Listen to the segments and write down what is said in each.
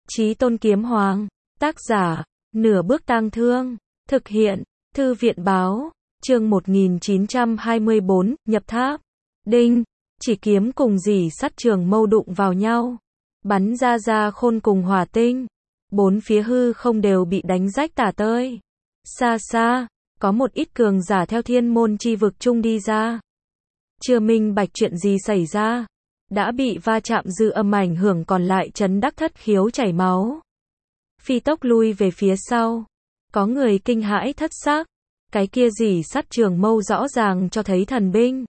Chí Tôn Kiếm Hoàng, tác giả, Nửa Bước Tang Thương, thực hiện, Thư viện Báo, chương 1924, nhập tháp. Đinh, chỉ kiếm cùng dì sắt trường mâu đụng vào nhau, bắn ra khôn cùng hỏa tinh. Bốn phía hư không đều bị đánh rách tả tơi. Xa xa, có một ít cường giả theo thiên môn chi vực chung đi ra. Chưa minh bạch chuyện gì xảy ra, đã bị va chạm dư âm ảnh hưởng còn lại chấn đắc thất khiếu chảy máu. Phi tốc lui về phía sau. Có người kinh hãi thất xác. Cái kia dì sắt trường mâu rõ ràng cho thấy thần binh,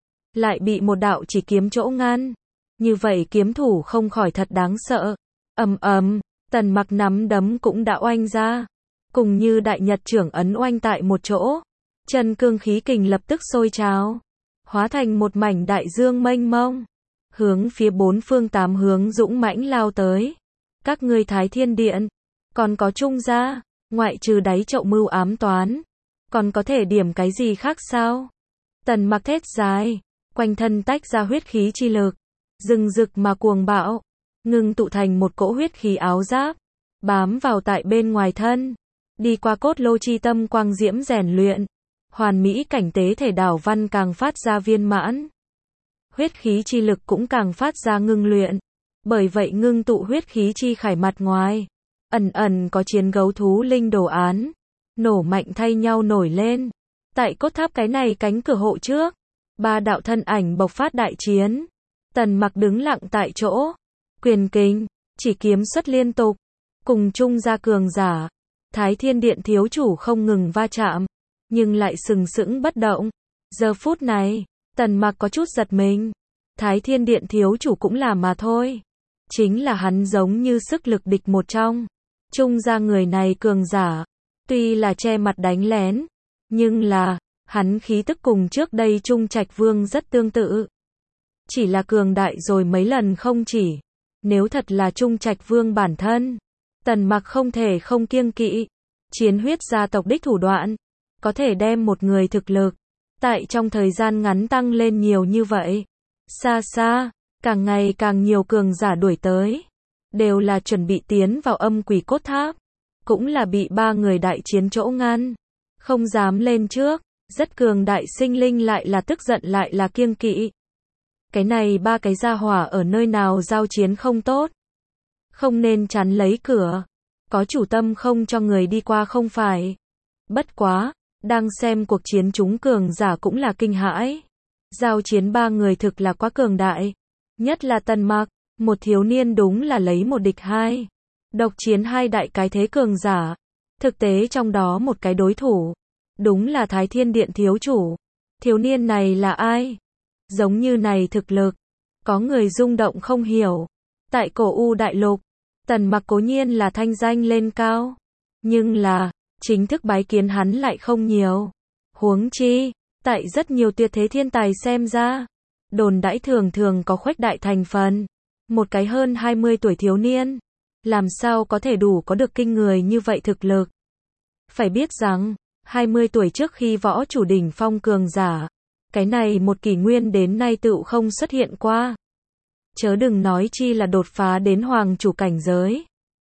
lại bị một đạo chỉ kiếm chỗ ngăn. Như vậy kiếm thủ không khỏi thật đáng sợ. Ầm ầm, Tần Mặc nắm đấm cũng đã oanh ra, cùng như đại nhật trưởng ấn oanh tại một chỗ. Chân cương khí kình lập tức sôi trào, hóa thành một mảnh đại dương mênh mông, hướng phía bốn phương tám hướng dũng mãnh lao tới. Các ngươi Thái Thiên Điện, còn có Trung gia, ngoại trừ đáy chậu mưu ám toán, còn có thể điểm cái gì khác sao? Tần Mặc thét dài, quanh thân tách ra huyết khí chi lực, rừng rực mà cuồng bạo, ngưng tụ thành một cỗ huyết khí áo giáp, bám vào tại bên ngoài thân, đi qua cốt lô chi tâm quang diễm rèn luyện, hoàn mỹ cảnh tế thể đảo văn càng phát ra viên mãn. Huyết khí chi lực cũng càng phát ra ngưng luyện, bởi vậy ngưng tụ huyết khí chi khải mặt ngoài, ẩn ẩn có chiến gấu thú linh đồ án, nổ mạnh thay nhau nổi lên. Tại cốt tháp cái này cánh cửa hộ trước, ba đạo thân ảnh bộc phát đại chiến. Tần Mặc đứng lặng tại chỗ, quyền kình, chỉ kiếm xuất liên tục, cùng chung ra cường giả. Thái Thiên Điện thiếu chủ không ngừng va chạm, nhưng lại sừng sững bất động. Giờ phút này, Tần Mặc có chút giật mình. Thái Thiên Điện thiếu chủ cũng là mà thôi. Chính là hắn giống như sức lực địch một trong. Chung ra người này cường giả, tuy là che mặt đánh lén, nhưng là, hắn khí tức cùng trước đây Trung Trạch Vương rất tương tự. Chỉ là cường đại rồi mấy lần không chỉ. Nếu thật là Trung Trạch Vương bản thân, Tần Mặc không thể không kiêng kỵ. Chiến huyết gia tộc đích thủ đoạn, có thể đem một người thực lực, tại trong thời gian ngắn tăng lên nhiều như vậy. Xa xa, càng ngày càng nhiều cường giả đuổi tới, đều là chuẩn bị tiến vào âm quỷ cốt tháp, cũng là bị ba người đại chiến chỗ ngăn, không dám lên trước. Rất cường đại sinh linh lại là tức giận lại là kiêng kỵ. Cái này ba cái gia hỏa ở nơi nào giao chiến không tốt, không nên chắn lấy cửa, có chủ tâm không cho người đi qua không phải. Bất quá, đang xem cuộc chiến chúng cường giả cũng là kinh hãi. Giao chiến ba người thực là quá cường đại, nhất là Tần Mặc, một thiếu niên đúng là lấy một địch hai, độc chiến hai đại cái thế cường giả. Thực tế trong đó một cái đối thủ, đúng là Thái Thiên Điện thiếu chủ. Thiếu niên này là ai? Giống như này thực lực, có người rung động không hiểu. Tại cổ U đại lục, Tần Mặc cố nhiên là thanh danh lên cao, nhưng là, chính thức bái kiến hắn lại không nhiều. Huống chi, tại rất nhiều tuyệt thế thiên tài xem ra, đồn đãi thường thường có khuếch đại thành phần. Một cái hơn 20 tuổi thiếu niên, làm sao có thể đủ có được kinh người như vậy thực lực? Phải biết rằng, 20 tuổi trước khi võ chủ đỉnh phong cường giả, cái này một kỷ nguyên đến nay tựu không xuất hiện qua. Chớ đừng nói chi là đột phá đến hoàng chủ cảnh giới.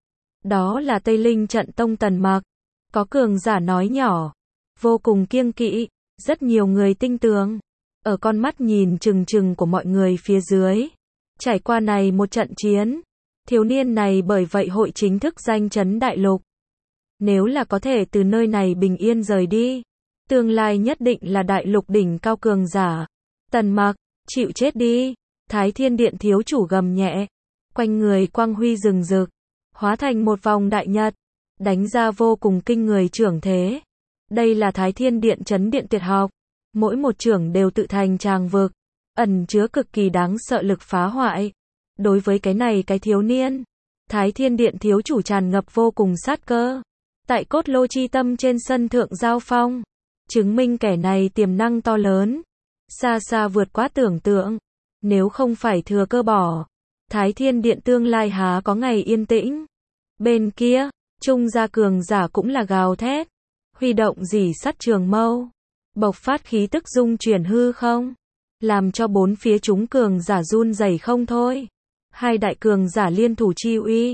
Đó là Tây Linh Trận Tông Tần Mặc. Có cường giả nói nhỏ, vô cùng kiêng kỵ, rất nhiều người tinh tường. Ở con mắt nhìn chừng chừng của mọi người phía dưới, trải qua này một trận chiến, thiếu niên này bởi vậy hội chính thức danh chấn đại lục. Nếu là có thể từ nơi này bình yên rời đi, tương lai nhất định là đại lục đỉnh cao cường giả. Tần Mặc, chịu chết đi. Thái Thiên Điện thiếu chủ gầm nhẹ, quanh người quang huy rừng rực, hóa thành một vòng đại nhật, đánh ra vô cùng kinh người chưởng thế. Đây là Thái Thiên Điện trấn điện tuyệt học, mỗi một chưởng đều tự thành tràng vực, ẩn chứa cực kỳ đáng sợ lực phá hoại. Đối với cái này cái thiếu niên, Thái Thiên Điện thiếu chủ tràn ngập vô cùng sát cơ. Tại cốt lô chi tâm trên sân thượng giao phong, chứng minh kẻ này tiềm năng to lớn, xa xa vượt quá tưởng tượng. Nếu không phải thừa cơ bỏ, Thái Thiên Điện tương lai há có ngày yên tĩnh. Bên kia, Trung gia cường giả cũng là gào thét, huy động dỉ sắt trường mâu, bộc phát khí tức dung chuyển hư không, làm cho bốn phía chúng cường giả run rẩy không thôi. Hai đại cường giả liên thủ chi uy,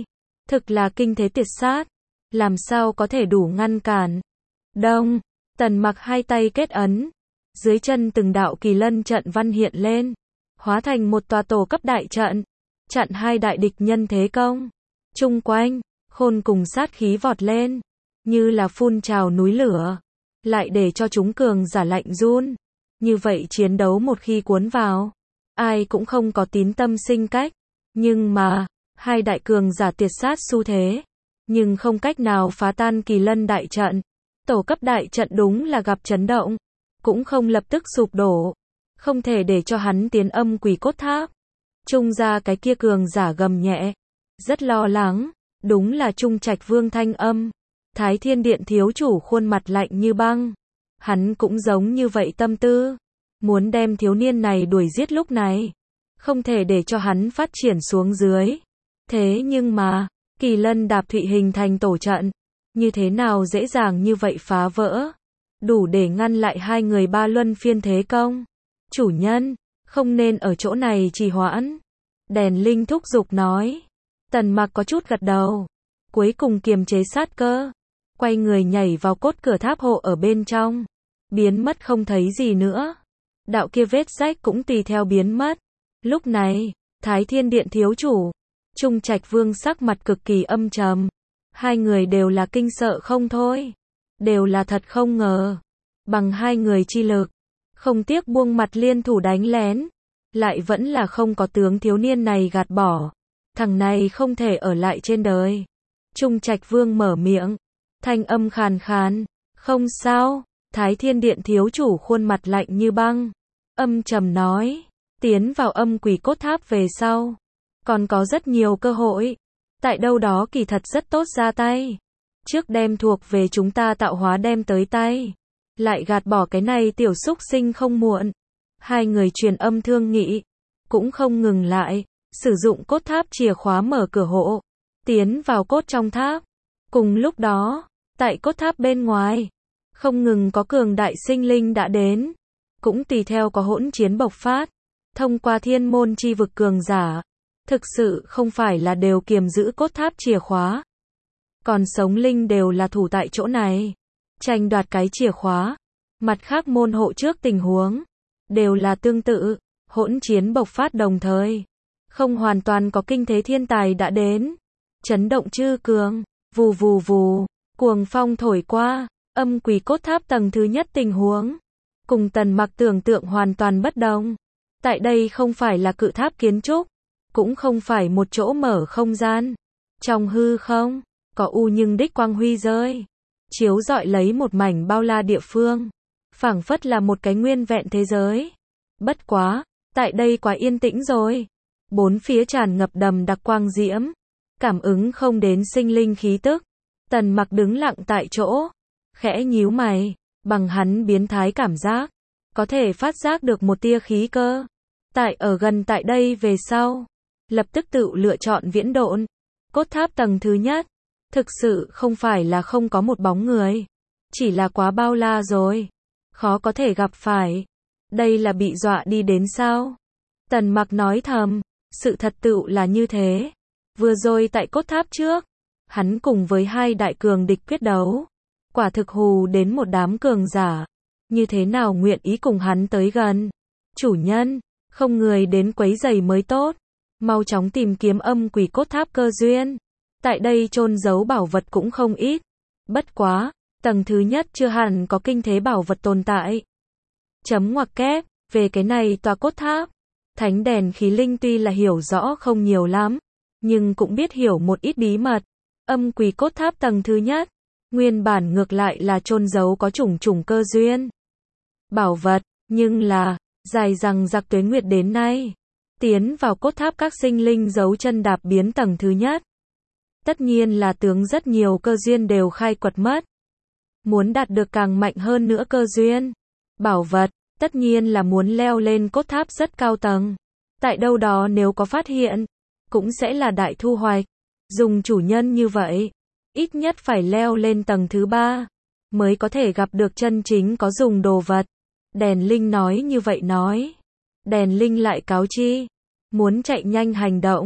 Thực là kinh thế tuyệt sát. Làm sao có thể đủ ngăn cản. Đông. Tần Mặc hai tay kết ấn. Dưới chân từng đạo kỳ lân trận văn hiện lên. Hóa thành một tòa tổ cấp đại trận. Chặn hai đại địch nhân thế công. Chung quanh, khôn cùng sát khí vọt lên. Như là phun trào núi lửa. Lại để cho chúng cường giả lạnh run. Như vậy chiến đấu một khi cuốn vào. Ai cũng không có tín tâm sinh cách. Nhưng mà, hai đại cường giả tuyệt sát xu thế. Nhưng không cách nào phá tan kỳ lân đại trận. Tổ cấp đại trận đúng là gặp chấn động. Cũng không lập tức sụp đổ. Không thể để cho hắn tiến âm quỷ cốt tháp. Trung ra cái kia cường giả gầm nhẹ. Rất lo lắng. Đúng là Trung Trạch Vương thanh âm. Thái Thiên Điện thiếu chủ khuôn mặt lạnh như băng. Hắn cũng giống như vậy tâm tư. Muốn đem thiếu niên này đuổi giết lúc này. Không thể để cho hắn phát triển xuống dưới. Thế nhưng mà, kỳ lân đạp thụy hình thành tổ trận. Như thế nào dễ dàng như vậy phá vỡ. Đủ để ngăn lại hai người ba luân phiên thế công. Chủ nhân, không nên ở chỗ này trì hoãn. Đèn Linh thúc giục nói. Tần Mặc có chút gật đầu. Cuối cùng kiềm chế sát cơ. Quay người nhảy vào cốt cửa tháp hộ ở bên trong. Biến mất không thấy gì nữa. Đạo kia vết rách cũng tùy theo biến mất. Lúc này, Thái Thiên Điện thiếu chủ, Trung Trạch Vương sắc mặt cực kỳ âm trầm. Hai người đều là kinh sợ không thôi. Đều là thật không ngờ. Bằng hai người chi lực. Không tiếc buông mặt liên thủ đánh lén. Lại vẫn là không có tướng thiếu niên này gạt bỏ. Thằng này không thể ở lại trên đời. Trung Trạch Vương mở miệng. Thanh âm khàn khàn. Không sao. Thái Thiên Điện thiếu chủ khuôn mặt lạnh như băng. Âm trầm nói. Tiến vào âm quỷ cốt tháp về sau. Còn có rất nhiều cơ hội. Tại đâu đó kỳ thật rất tốt ra tay. Trước đem thuộc về chúng ta tạo hóa đem tới tay. Lại gạt bỏ cái này tiểu xúc sinh không muộn. Hai người truyền âm thương nghị. Cũng không ngừng lại. Sử dụng cốt tháp chìa khóa mở cửa hộ. Tiến vào cốt trong tháp. Cùng lúc đó, tại cốt tháp bên ngoài. Không ngừng có cường đại sinh linh đã đến. Cũng tùy theo có hỗn chiến bộc phát. Thông qua thiên môn chi vực cường giả. Thực sự không phải là đều kiềm giữ cốt tháp chìa khóa. Còn sống linh đều là thủ tại chỗ này. Tranh đoạt cái chìa khóa. Mặt khác môn hộ trước tình huống. Đều là tương tự. Hỗn chiến bộc phát đồng thời. Không hoàn toàn có kinh thế thiên tài đã đến. Chấn động chư cường. Vù vù vù. Cuồng phong thổi qua. Âm quỷ cốt tháp tầng thứ nhất tình huống. Cùng Tần Mặc tưởng tượng hoàn toàn bất đồng. Tại đây không phải là cự tháp kiến trúc. Cũng không phải một chỗ mở không gian. Trong hư không, có u nhưng đích quang huy rơi. Chiếu rọi lấy một mảnh bao la địa phương. Phảng phất là một cái nguyên vẹn thế giới. Bất quá, tại đây quá yên tĩnh rồi. Bốn phía tràn ngập đầm đặc quang diễm. Cảm ứng không đến sinh linh khí tức. Tần Mặc đứng lặng tại chỗ. Khẽ nhíu mày. Bằng hắn biến thái cảm giác. Có thể phát giác được một tia khí cơ. Tại ở gần tại đây về sau. Lập tức tự lựa chọn viễn độn. Cốt tháp tầng thứ nhất. Thực sự không phải là không có một bóng người. Chỉ là quá bao la rồi. Khó có thể gặp phải. Đây là bị dọa đi đến sao? Tần Mặc nói thầm. Sự thật tựu là như thế. Vừa rồi tại cốt tháp trước. Hắn cùng với hai đại cường địch quyết đấu. Quả thực hù đến một đám cường giả. Như thế nào nguyện ý cùng hắn tới gần. Chủ nhân, không người đến quấy rầy mới tốt. Mau chóng tìm kiếm âm quỷ cốt tháp cơ duyên. Tại đây chôn giấu bảo vật cũng không ít. Bất quá, tầng thứ nhất chưa hẳn có kinh thế bảo vật tồn tại. Chấm ngoặc kép, về cái này tòa cốt tháp. Thánh đèn khí linh tuy là hiểu rõ không nhiều lắm. Nhưng cũng biết hiểu một ít bí mật. Âm quỷ cốt tháp tầng thứ nhất. Nguyên bản ngược lại là chôn giấu có chủng chủng cơ duyên. Bảo vật, nhưng là, dài rằng giặc tuế nguyệt đến nay. Tiến vào cốt tháp các sinh linh giấu chân đạp biến tầng thứ nhất. Tất nhiên là tướng rất nhiều cơ duyên đều khai quật mất. Muốn đạt được càng mạnh hơn nữa cơ duyên. Bảo vật, tất nhiên là muốn leo lên cốt tháp rất cao tầng. Tại đâu đó nếu có phát hiện, cũng sẽ là đại thu hoạch. Dùng chủ nhân như vậy, ít nhất phải leo lên tầng thứ 3, mới có thể gặp được chân chính có dùng đồ vật. Đèn Linh nói như vậy nói. Đèn Linh lại cáo chi. Muốn chạy nhanh hành động.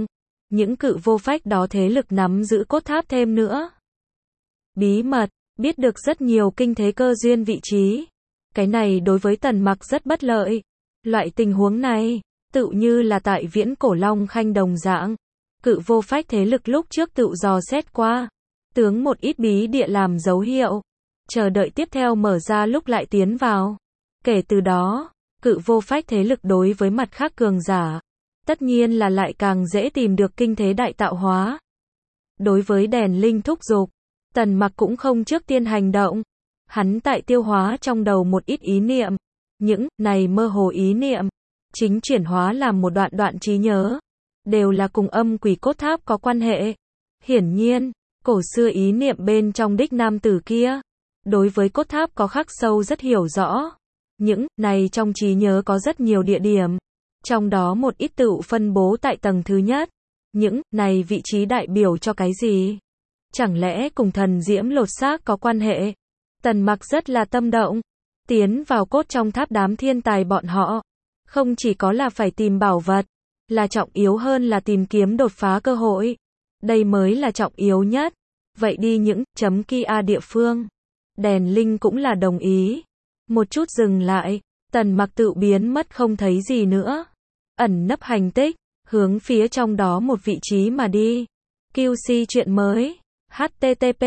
những cự vô phách đó thế lực nắm giữ cốt tháp thêm nữa. Bí mật, biết được rất nhiều kinh thế cơ duyên vị trí. Cái này đối với Tần Mặc rất bất lợi. Loại tình huống này, tựu như là tại viễn cổ Long Khanh đồng dạng. Cự vô phách thế lực lúc trước tựu dò xét qua. Tướng một ít bí địa làm dấu hiệu. Chờ đợi tiếp theo mở ra lúc lại tiến vào. Kể từ đó, cự vô phách thế lực đối với mặt khác cường giả. Tất nhiên là lại càng dễ tìm được kinh thế đại tạo hóa. Đối với đèn linh thúc giục, Tần Mặc cũng không trước tiên hành động. Hắn tại tiêu hóa trong đầu một ít ý niệm. Những này mơ hồ ý niệm, chính chuyển hóa làm một đoạn trí nhớ. Đều là cùng âm quỷ cốt tháp có quan hệ. Hiển nhiên, cổ xưa ý niệm bên trong đích nam tử kia. Đối với cốt tháp có khắc sâu rất hiểu rõ. Những này trong trí nhớ có rất nhiều địa điểm. Trong đó một ít tựu phân bố tại tầng thứ nhất. Những này vị trí đại biểu cho cái gì? Chẳng lẽ cùng thần diễm lột xác có quan hệ? Tần Mặc rất là tâm động. Tiến vào cốt trong tháp đám thiên tài bọn họ. Không chỉ có là phải tìm bảo vật. Là trọng yếu hơn là tìm kiếm đột phá cơ hội. Đây mới là trọng yếu nhất. Vậy đi những chấm kia địa phương. Đèn linh cũng là đồng ý. Một chút dừng lại. Tần Mặc tự biến mất không thấy gì nữa. Ẩn nấp hành tích. Hướng phía trong đó một vị trí mà đi. QC chuyện mới. http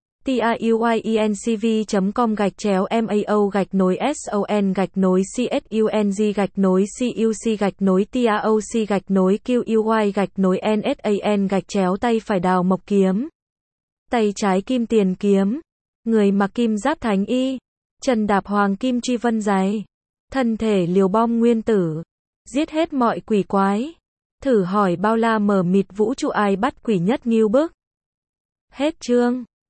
tiuy.mao/son-nối.cuc/TAOC/QUY-NSAN-tay phải đào mộc kiếm. Tay trái kim tiền kiếm. Người mặc kim giáp thánh y. Chân đạp hoàng kim truy vân dày. Thân thể liều bom nguyên tử. Giết hết mọi quỷ quái. Thử hỏi bao la mờ mịt vũ trụ ai bắt quỷ nhất nghiêu bức. Hết chương.